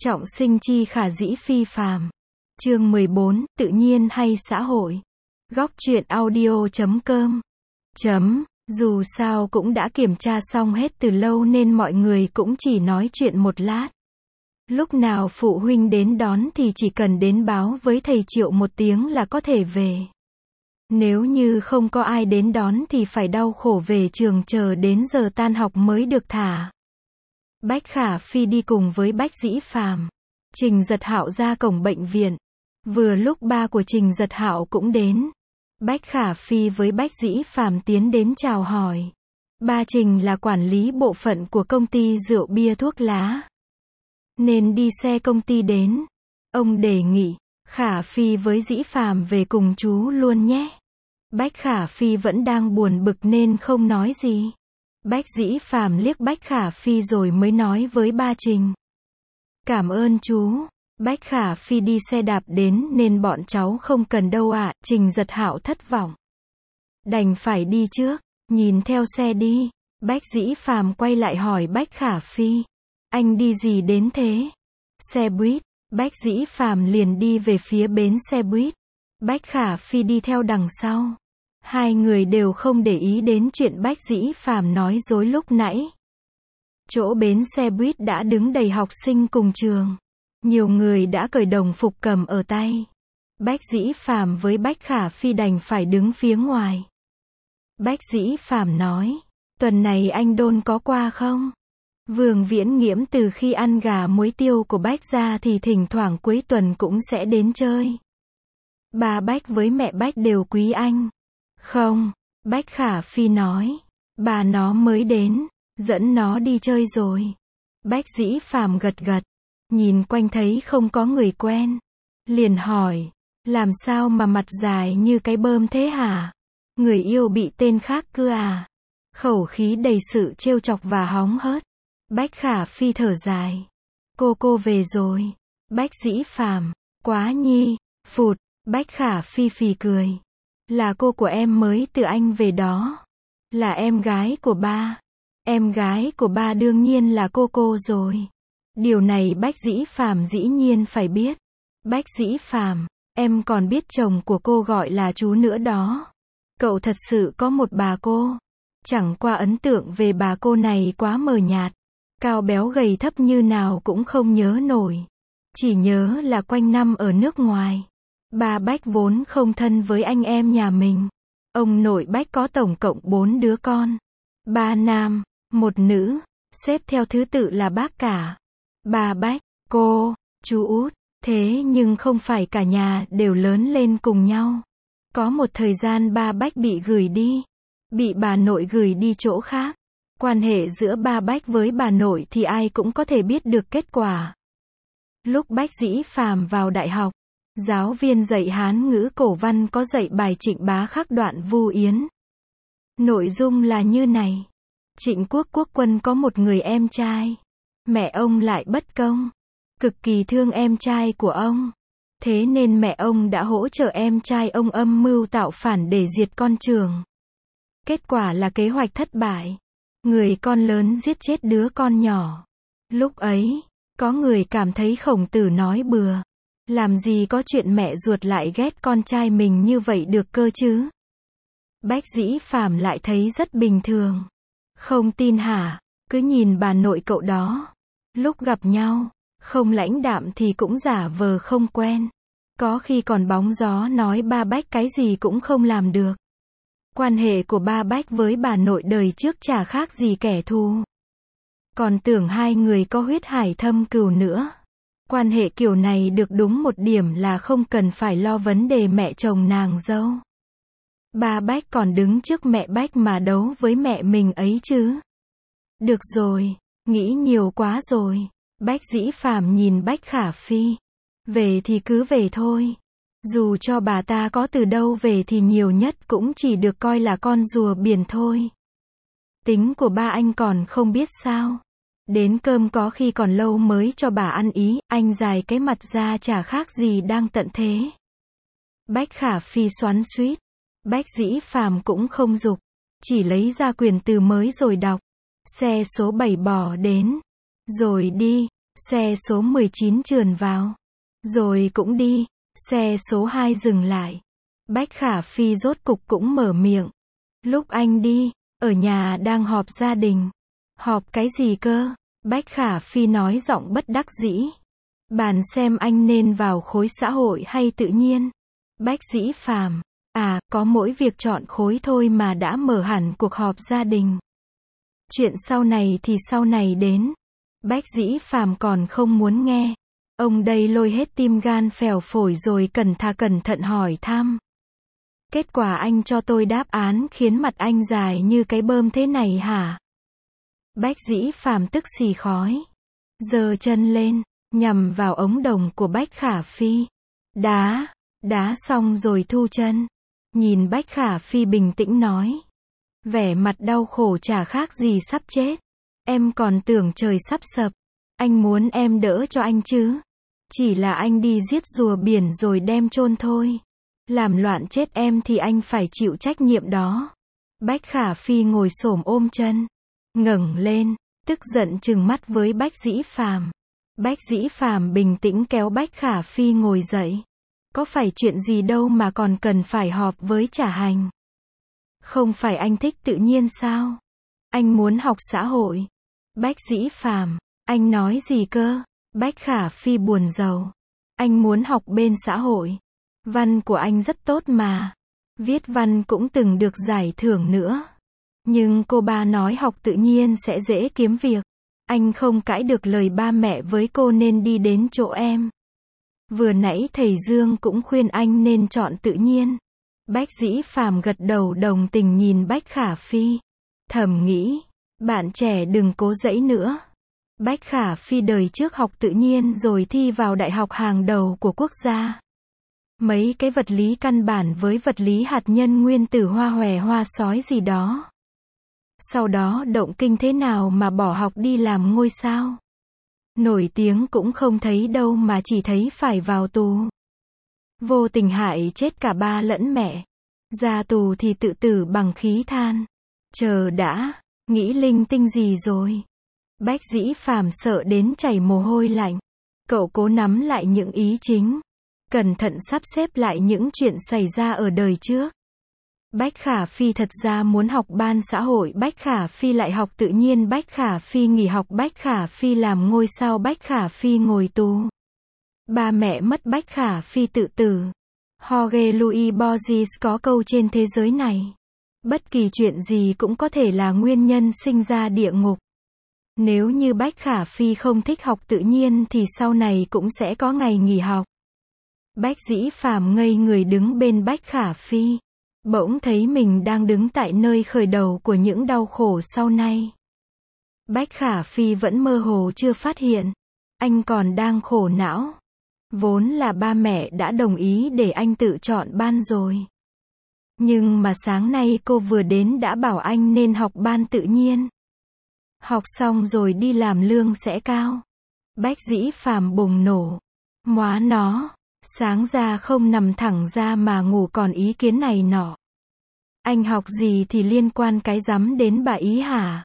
Trọng sinh chi khả dĩ phi phàm. Chương 14, tự nhiên hay xã hội. Góc truyện audio.com. Dù sao cũng đã kiểm tra xong hết từ lâu nên mọi người cũng chỉ nói chuyện một lát. Lúc nào phụ huynh đến đón thì chỉ cần đến báo với thầy Triệu một tiếng là có thể về. Nếu như không có ai đến đón thì phải đau khổ về trường chờ đến giờ tan học mới được thả. Bách Khả Phi đi cùng với Bách Dĩ Phàm, Trình Giật Hạo ra cổng bệnh viện. Vừa lúc ba của Trình Giật Hạo cũng đến. Bách Khả Phi với Bách Dĩ Phàm tiến đến chào hỏi. Ba Trình là quản lý bộ phận của công ty rượu bia thuốc lá, nên đi xe công ty đến. Ông đề nghị, Khả Phi với Dĩ Phàm về cùng chú luôn nhé. Bách Khả Phi vẫn đang buồn bực nên không nói gì. Bách Dĩ Phàm liếc Bách Khả Phi rồi mới nói với ba Trình. Cảm ơn chú. Bách Khả Phi đi xe đạp đến nên bọn cháu không cần đâu ạ. Trình Giật Hạo thất vọng. Đành phải đi trước, nhìn theo xe đi. Bách Dĩ Phàm quay lại hỏi Bách Khả Phi. Anh đi gì đến thế? Xe buýt. Bách Dĩ Phàm liền đi về phía bến xe buýt. Bách Khả Phi đi theo đằng sau. Hai người đều không để ý đến chuyện Bách Dĩ Phàm nói dối lúc nãy. Chỗ bến xe buýt đã đứng đầy học sinh cùng trường. Nhiều người đã cởi đồng phục cầm ở tay. Bách Dĩ Phàm với Bách Khả Phi đành phải đứng phía ngoài. Bách Dĩ Phàm nói, tuần này anh Đôn có qua không? Vương Viễn Nghiễm từ khi ăn gà muối tiêu của Bách ra thì thỉnh thoảng cuối tuần cũng sẽ đến chơi. Ba Bách với mẹ Bách đều quý anh. Không, Bách Khả Phi nói, bà nó mới đến, dẫn nó đi chơi rồi. Bách Dĩ Phàm gật gật, nhìn quanh thấy không có người quen, liền hỏi, làm sao mà mặt dài như cái bơm thế hả? Người yêu bị tên khác cưa à? Khẩu khí đầy sự trêu chọc và hóng hớt. Bách Khả Phi thở dài, cô về rồi. Bách Dĩ Phàm, quá nhi, phụt. Bách Khả Phi phì cười. Là cô của em mới từ Anh về đó. Là em gái của ba. Em gái của ba đương nhiên là cô rồi. Điều này Bách Dĩ Phàm dĩ nhiên phải biết. Bách Dĩ Phàm, em còn biết chồng của cô gọi là chú nữa đó. Cậu thật sự có một bà cô. Chẳng qua ấn tượng về bà cô này quá mờ nhạt. Cao béo gầy thấp như nào cũng không nhớ nổi. Chỉ nhớ là quanh năm ở nước ngoài. Ba Bách vốn không thân với anh em nhà mình. Ông nội Bách có tổng cộng 4 đứa con. 3 nam, 1 nữ, xếp theo thứ tự là bác cả. Ba Bách, cô, chú út. Thế nhưng không phải cả nhà đều lớn lên cùng nhau. Có một thời gian ba Bách bị gửi đi. Bị bà nội gửi đi chỗ khác. Quan hệ giữa ba Bách với bà nội thì ai cũng có thể biết được kết quả. Lúc Bách Dĩ Phàm vào đại học, giáo viên dạy Hán ngữ cổ văn có dạy bài Trịnh Bá Khắc đoạn Vu Yến. Nội dung là như này. Trịnh Quốc quốc quân có một người em trai. Mẹ ông lại bất công. Cực kỳ thương em trai của ông. Thế nên mẹ ông đã hỗ trợ em trai ông âm mưu tạo phản để diệt con trưởng. Kết quả là kế hoạch thất bại. Người con lớn giết chết đứa con nhỏ. Lúc ấy, có người cảm thấy Khổng Tử nói bừa. Làm gì có chuyện mẹ ruột lại ghét con trai mình như vậy được cơ chứ? Bách Dĩ Phàm lại thấy rất bình thường. Không tin hả? Cứ nhìn bà nội cậu đó. Lúc gặp nhau, không lãnh đạm thì cũng giả vờ không quen. Có khi còn bóng gió nói ba Bách cái gì cũng không làm được. Quan hệ của ba Bách với bà nội đời trước chả khác gì kẻ thù. Còn tưởng hai người có huyết hải thâm cừu nữa. Quan hệ kiểu này được đúng một điểm là không cần phải lo vấn đề mẹ chồng nàng dâu. Ba Bách còn đứng trước mẹ Bách mà đấu với mẹ mình ấy chứ. Được rồi, nghĩ nhiều quá rồi. Bách Dĩ Phàm nhìn Bách Khả Phi. Về thì cứ về thôi. Dù cho bà ta có từ đâu về thì nhiều nhất cũng chỉ được coi là con rùa biển thôi. Tính của ba anh còn không biết sao. Đến cơm có khi còn lâu mới cho bà ăn ý, anh dài cái mặt ra chả khác gì đang tận thế. Bách Khả Phi xoắn xuýt. Bách Dĩ Phàm cũng không giục, chỉ lấy ra quyển từ mới rồi đọc. Xe số 7 bỏ đến. Rồi đi. Xe số 19 trườn vào. Rồi cũng đi. Xe số 2 dừng lại. Bách Khả Phi rốt cục cũng mở miệng. Lúc anh đi, ở nhà đang họp gia đình. Họp cái gì cơ? Bách Khả Phi nói giọng bất đắc dĩ. Bàn xem anh nên vào khối xã hội hay tự nhiên. Bách Dĩ Phàm, à, có mỗi việc chọn khối thôi mà đã mở hẳn cuộc họp gia đình. Chuyện sau này thì sau này đến. Bách Dĩ Phàm còn không muốn nghe. Ông đây lôi hết tim gan phèo phổi rồi cẩn thận hỏi thăm. Kết quả anh cho tôi đáp án khiến mặt anh dài như cái bơm thế này hả? Bách Dĩ Phàm tức xì khói. Giơ chân lên, nhằm vào ống đồng của Bách Khả Phi. Đá xong rồi thu chân. Nhìn Bách Khả Phi bình tĩnh nói. Vẻ mặt đau khổ chả khác gì sắp chết. Em còn tưởng trời sắp sập. Anh muốn em đỡ cho anh chứ. Chỉ là anh đi giết rùa biển rồi đem chôn thôi. Làm loạn chết em thì anh phải chịu trách nhiệm đó. Bách Khả Phi ngồi xổm ôm chân. Ngẩng lên, tức giận trừng mắt với Bách Dĩ Phàm. Bách Dĩ Phàm bình tĩnh kéo Bách Khả Phi ngồi dậy. Có phải chuyện gì đâu mà còn cần phải họp với Trả Hành. Không phải anh thích tự nhiên sao? Anh muốn học xã hội. Bách Dĩ Phàm, anh nói gì cơ? Bách Khả Phi buồn rầu. Anh muốn học bên xã hội. Văn của anh rất tốt mà. Viết văn cũng từng được giải thưởng nữa. Nhưng cô ba nói học tự nhiên sẽ dễ kiếm việc. Anh không cãi được lời ba mẹ với cô nên đi đến chỗ em. Vừa nãy thầy Dương cũng khuyên anh nên chọn tự nhiên. Bách Dĩ Phàm gật đầu đồng tình nhìn Bách Khả Phi. Thầm nghĩ, bạn trẻ đừng cố dẫy nữa. Bách Khả Phi đời trước học tự nhiên rồi thi vào đại học hàng đầu của quốc gia. Mấy cái vật lý căn bản với vật lý hạt nhân nguyên tử hoa hòe hoa sói gì đó. Sau đó động kinh thế nào mà bỏ học đi làm ngôi sao. Nổi tiếng cũng không thấy đâu mà chỉ thấy phải vào tù. Vô tình hại chết cả ba lẫn mẹ. Ra tù thì tự tử bằng khí than. Chờ đã, nghĩ linh tinh gì rồi. Bách Dĩ Phàm sợ đến chảy mồ hôi lạnh. Cậu cố nắm lại những ý chính. Cẩn thận sắp xếp lại những chuyện xảy ra ở đời trước. Bách Khả Phi thật ra muốn học ban xã hội, Bách Khả Phi lại học tự nhiên, Bách Khả Phi nghỉ học, Bách Khả Phi làm ngôi sao, Bách Khả Phi ngồi tù. Ba mẹ mất, Bách Khả Phi tự tử. Jorge Luis Borges có câu trên thế giới này. Bất kỳ chuyện gì cũng có thể là nguyên nhân sinh ra địa ngục. Nếu như Bách Khả Phi không thích học tự nhiên thì sau này cũng sẽ có ngày nghỉ học. Bách Dĩ Phàm ngây người đứng bên Bách Khả Phi. Bỗng thấy mình đang đứng tại nơi khởi đầu của những đau khổ sau này. Bách Khả Phi vẫn mơ hồ chưa phát hiện. Anh còn đang khổ não. Vốn là ba mẹ đã đồng ý để anh tự chọn ban rồi. Nhưng mà sáng nay cô vừa đến đã bảo anh nên học ban tự nhiên. Học xong rồi đi làm lương sẽ cao. Bách Dĩ Phàm bùng nổ. Móa nó. Sáng ra không nằm thẳng ra mà ngủ còn ý kiến này nọ. Anh học gì thì liên quan cái rắm đến bà ý hả?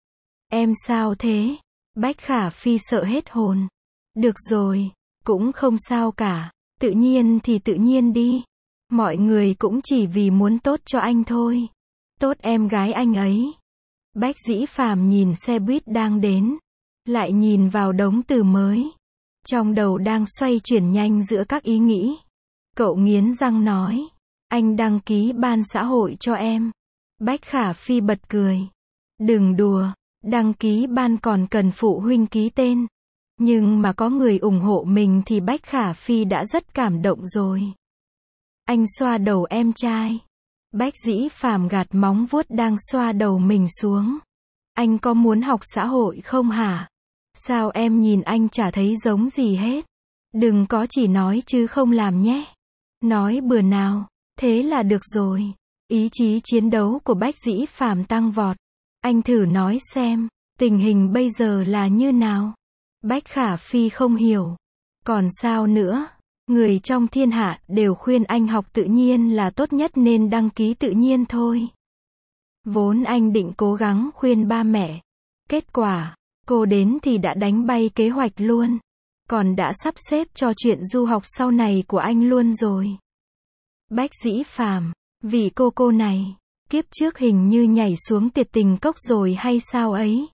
Em sao thế? Bách Khả Phi sợ hết hồn. Được rồi, cũng không sao cả. Tự nhiên thì tự nhiên đi. Mọi người cũng chỉ vì muốn tốt cho anh thôi. Tốt em gái anh ấy. Bách Dĩ Phàm nhìn xe buýt đang đến. Lại nhìn vào đống từ mới. Trong đầu đang xoay chuyển nhanh giữa các ý nghĩ. Cậu nghiến răng nói. Anh đăng ký ban xã hội cho em. Bách Khả Phi bật cười. Đừng đùa, đăng ký ban còn cần phụ huynh ký tên. Nhưng mà có người ủng hộ mình thì Bách Khả Phi đã rất cảm động rồi. Anh xoa đầu em trai. Bách Dĩ Phàm gạt móng vuốt đang xoa đầu mình xuống. Anh có muốn học xã hội không hả? Sao em nhìn anh chả thấy giống gì hết? Đừng có chỉ nói chứ không làm nhé. Nói bừa nào. Thế là được rồi. Ý chí chiến đấu của Bách Dĩ Phàm tăng vọt. Anh thử nói xem, tình hình bây giờ là như nào? Bách Khả Phi không hiểu. Còn sao nữa? Người trong thiên hạ đều khuyên anh học tự nhiên là tốt nhất nên đăng ký tự nhiên thôi. Vốn anh định cố gắng khuyên ba mẹ. Kết quả, Cô đến thì đã đánh bay kế hoạch luôn. Còn đã sắp xếp cho chuyện du học sau này của anh luôn rồi. Bách Dĩ Phàm, vì cô này, kiếp trước hình như nhảy xuống tiệt tình cốc rồi hay sao ấy.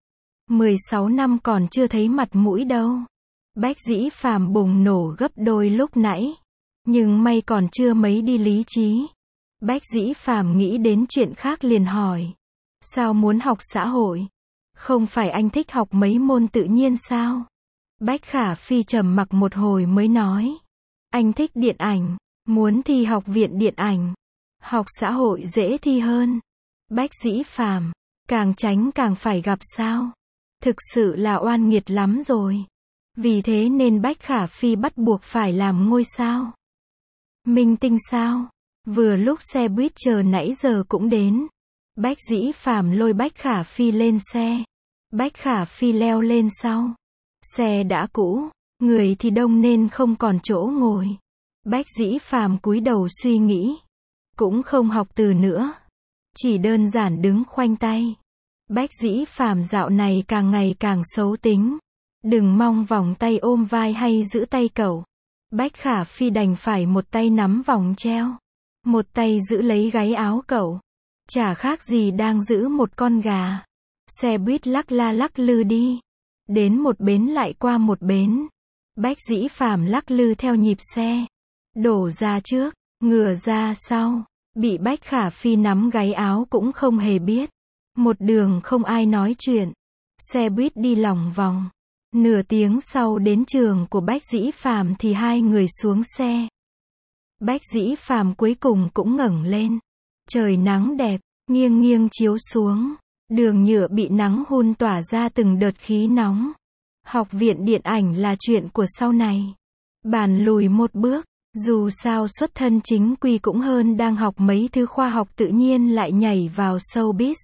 16 năm còn chưa thấy mặt mũi đâu. Bách Dĩ Phàm bùng nổ gấp đôi lúc nãy. Nhưng may còn chưa mấy đi lý trí. Bách Dĩ Phàm nghĩ đến chuyện khác liền hỏi. Sao muốn học xã hội? Không phải anh thích học mấy môn tự nhiên sao? Bách Khả Phi trầm mặc một hồi mới nói. Anh thích điện ảnh, muốn thi học viện điện ảnh. Học xã hội dễ thi hơn. Bách Dĩ Phàm, càng tránh càng phải gặp sao? Thực sự là oan nghiệt lắm rồi. Vì thế nên Bách Khả Phi bắt buộc phải làm ngôi sao. Minh tinh sao? Vừa lúc xe buýt chờ nãy giờ cũng đến. Bách Dĩ Phàm lôi Bách Khả Phi lên xe. Bách Khả Phi leo lên sau. Xe đã cũ, người thì đông nên không còn chỗ ngồi. Bách Dĩ Phàm cúi đầu suy nghĩ. Cũng không học từ nữa. Chỉ đơn giản đứng khoanh tay. Bách Dĩ Phàm dạo này càng ngày càng xấu tính. Đừng mong vòng tay ôm vai hay giữ tay cậu. Bách Khả Phi đành phải một tay nắm vòng treo. Một tay giữ lấy gáy áo cậu. Chả khác gì đang giữ một con gà. Xe buýt lắc la lắc lư đi. Đến một bến lại qua một bến. Bách Dĩ Phàm lắc lư theo nhịp xe. Đổ ra trước, ngửa ra sau. Bị Bách Khả Phi nắm gáy áo cũng không hề biết. Một đường không ai nói chuyện. Xe buýt đi lòng vòng. Nửa tiếng sau đến trường của Bách Dĩ Phàm thì hai người xuống xe. Bách Dĩ Phàm cuối cùng cũng ngẩng lên. Trời nắng đẹp, nghiêng nghiêng chiếu xuống. Đường nhựa bị nắng hun tỏa ra từng đợt khí nóng. Học viện điện ảnh là chuyện của sau này. Bàn lùi một bước, dù sao xuất thân chính quy cũng hơn đang học mấy thứ khoa học tự nhiên lại nhảy vào showbiz.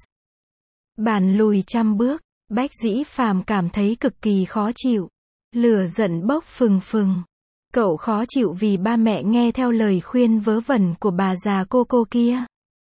Bàn lùi 100 bước, Bách Dĩ Phàm cảm thấy cực kỳ khó chịu. Lửa giận bốc phừng phừng. Cậu khó chịu vì ba mẹ nghe theo lời khuyên vớ vẩn của bà già cô kia.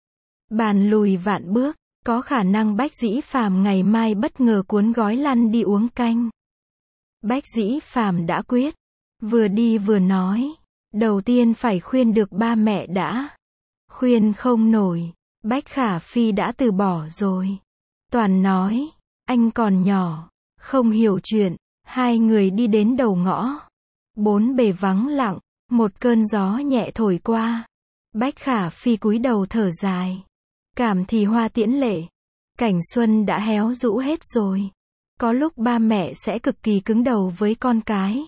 Bàn lùi vạn bước, có khả năng Bách Dĩ Phàm ngày mai bất ngờ cuốn gói lăn đi uống canh. Bách Dĩ Phàm đã quyết. Vừa đi vừa nói. Đầu tiên phải khuyên được ba mẹ đã. Khuyên không nổi. Bách Khả Phi đã từ bỏ rồi. Toàn nói. Anh còn nhỏ. Không hiểu chuyện. Hai người đi đến đầu ngõ. Bốn bề vắng lặng. Một cơn gió nhẹ thổi qua. Bách Khả Phi cúi đầu thở dài. Cảm thì hoa tiễn lệ. Cảnh xuân đã héo rũ hết rồi. Có lúc ba mẹ sẽ cực kỳ cứng đầu với con cái.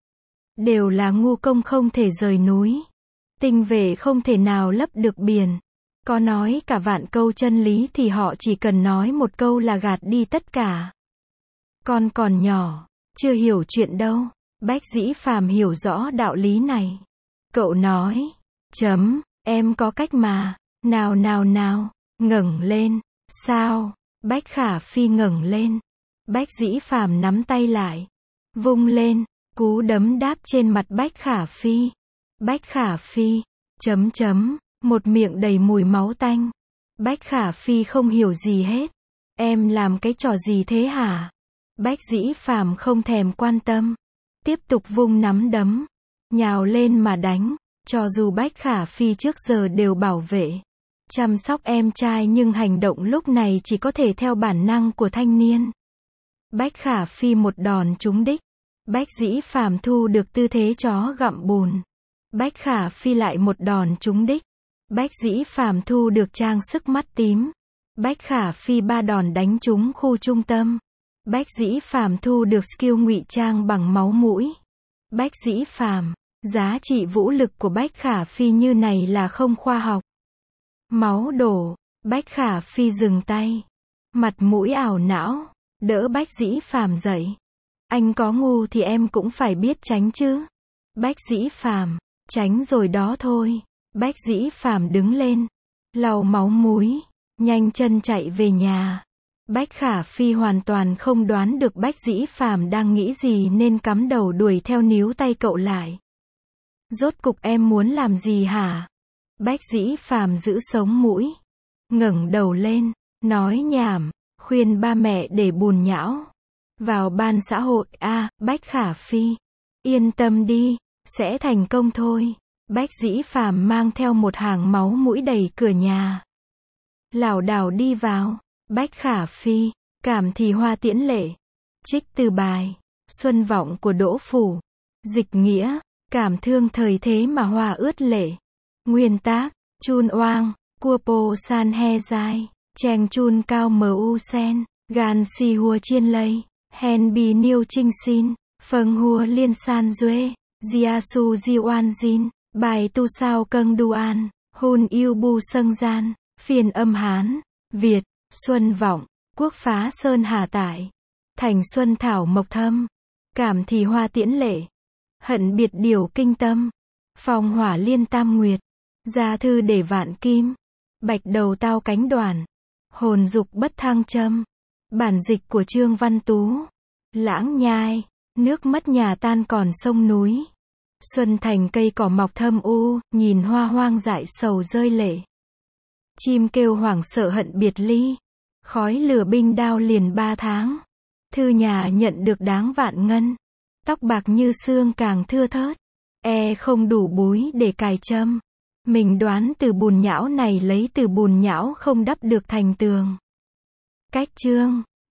Đều là ngu công không thể rời núi. Tinh vệ không thể nào lấp được biển. Có nói cả vạn câu chân lý thì họ chỉ cần nói một câu là gạt đi tất cả. Con còn nhỏ, chưa hiểu chuyện đâu. Bách Dĩ Phàm hiểu rõ đạo lý này. Cậu nói, em có cách mà. Nào, ngẩng lên. Sao? Bách Khả Phi ngẩng lên. Bách Dĩ Phàm nắm tay lại. Vung lên. Cú đấm đáp trên mặt Bách Khả Phi. Bách Khả Phi. Một miệng đầy mùi máu tanh. Bách Khả Phi không hiểu gì hết. Em làm cái trò gì thế hả? Bách Dĩ Phàm không thèm quan tâm. Tiếp tục vung nắm đấm. Nhào lên mà đánh. Cho dù Bách Khả Phi trước giờ đều bảo vệ, chăm sóc em trai nhưng hành động lúc này chỉ có thể theo bản năng của thanh niên. Bách Khả Phi một đòn trúng đích. Bách Dĩ Phàm thu được tư thế chó gặm bùn. Bách Khả Phi lại một đòn trúng đích. Bách Dĩ Phàm thu được trang sức mắt tím. Bách Khả Phi 3 đòn đánh trúng khu trung tâm. Bách Dĩ Phàm thu được skill ngụy trang bằng máu mũi. Bách Dĩ Phàm, giá trị vũ lực của Bách Khả Phi như này là không khoa học. Máu đổ, Bách Khả Phi dừng tay. Mặt mũi ảo não, đỡ Bách Dĩ Phàm dậy. Anh có ngu thì em cũng phải biết tránh chứ. Bách Dĩ Phàm, tránh rồi đó thôi. Bách Dĩ Phàm đứng lên, lau máu mũi, nhanh chân chạy về nhà. Bách Khả Phi hoàn toàn không đoán được Bách Dĩ Phàm đang nghĩ gì nên cắm đầu đuổi theo níu tay cậu lại. Rốt cục em muốn làm gì hả? Bách Dĩ Phàm giữ sống mũi, ngẩng đầu lên, nói nhảm, khuyên ba mẹ để bùn nhão. Vào ban xã hội a, Bách Khả Phi. Yên tâm đi, sẽ thành công thôi. Bách Dĩ Phàm mang theo một hàng máu mũi đẩy cửa nhà. Lảo đảo đi vào. Bách Khả Phi, cảm thì hoa tiễn lệ. Trích từ bài Xuân Vọng của Đỗ Phủ. Dịch nghĩa, cảm thương thời thế mà hoa ướt lệ. Nguyên tác, Chun Oang, Cua Po San He Giai, Cheng Chun Cao Mu Sen, Gan Si Hua Chiên Lây, Hen Bi Niêu Trinh Xin, Phâng Hua Liên San Duê, Gia Su Di Oan Jin, Bài Tu Sao Câng Du An, Hun Yêu Bu Sâng Gian, Phiên âm Hán, Việt, Xuân Vọng, Quốc Phá Sơn Hà Tải, Thành Xuân Thảo Mộc Thâm, Cảm thì hoa tiễn lệ, Hận biệt điều kinh tâm, Phong hỏa liên tam nguyệt, Gia thư để vạn kim, Bạch đầu tao cánh đoàn, Hồn dục bất thăng châm. Bản dịch của Trương Văn Tú. Lãng Nhai, nước mất nhà tan còn sông núi. Xuân thành cây cỏ mọc thâm u, nhìn hoa hoang dại sầu rơi lệ. Chim kêu hoảng sợ hận biệt ly, khói lửa binh đao liền 3 tháng. Thư nhà nhận được đáng vạn ngân, tóc bạc như xương càng thưa thớt, không đủ búi để cài châm. Mình đoán từ bùn nhão này lấy từ bùn nhão không đắp được thành tường. Cách chương